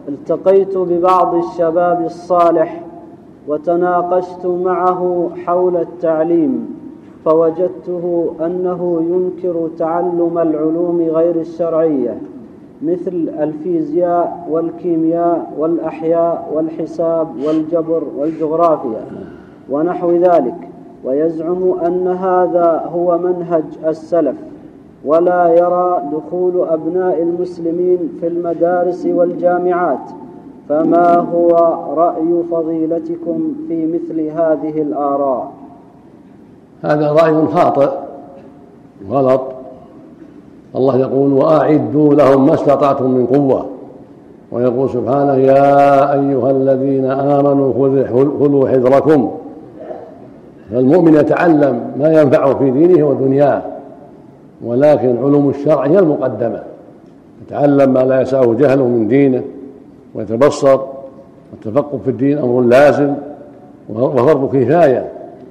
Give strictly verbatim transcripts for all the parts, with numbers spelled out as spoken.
التقيت ببعض الشباب الصالح وتناقشت معه حول التعليم، فوجدته أنه ينكر تعلم العلوم غير الشرعية مثل الفيزياء والكيمياء والأحياء والحساب والجبر والجغرافيا ونحو ذلك، ويزعم أن هذا هو منهج السلف، ولا يرى دخول أبناء المسلمين في المدارس والجامعات. فما هو رأي فضيلتكم في مثل هذه الآراء؟ هذا رأي خاطئ غلط. الله يقول: وأعدوا لهم ما استطعتم من قوة، ويقول سبحانه: يا أيها الذين آمنوا خذوا حذركم. فالمؤمن يتعلم ما ينفعه في دينه ودنياه، ولكن علوم الشرع هي المقدمة. يتعلم ما لا يسعه جهله من دينه ويتبصر، والتفقه في الدين أمر لازم وفرض كفاية،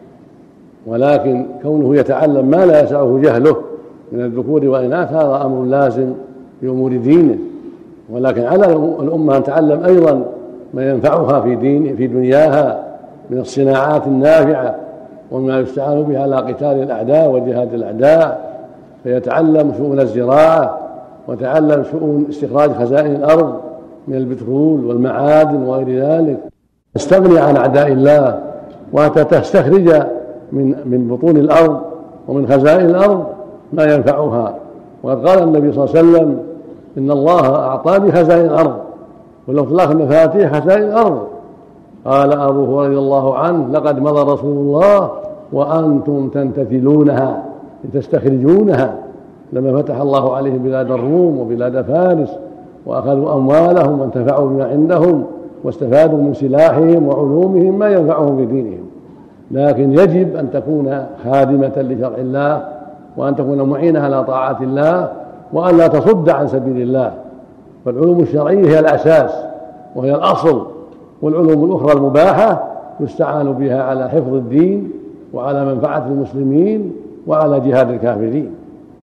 ولكن كونه يتعلم ما لا يسعه جهله من الذكور والإناث هذا أمر لازم في أمور دينه. ولكن على الأمة أن تعلم أيضا ما ينفعها في دين في دنياها من الصناعات النافعة وما يستعان بها على قتال الأعداء وجهاد الأعداء، فيتعلم شؤون الزراعة وتعلم شؤون استخراج خزائن الأرض من البترول والمعادن وغير ذلك، تستغني عن أعداء الله وتستخرج من من بطون الأرض ومن خزائن الأرض ما ينفعها. وقد قال النبي صلى الله عليه وسلم: إن الله أعطاني خزائن الأرض والأطلاق مفاتيح خزائن الأرض. قال أبو هريرة رضي الله عنه: لقد مضى رسول الله وأنتم تنتثلونها تستخرجونها، لما فتح الله عليهم بلاد الروم وبلاد فارس وأخذوا أموالهم وانتفعوا بما عندهم واستفادوا من سلاحهم وعلومهم ما ينفعهم في دينهم. لكن يجب أن تكون خادمة لشرع الله، وأن تكون معينة على طاعة الله، وأن لا تصد عن سبيل الله. فالعلوم الشرعية هي الأساس وهي الأصل، والعلوم الأخرى المباحة يستعان بها على حفظ الدين وعلى منفعة المسلمين وعلى جهاد الكافرين.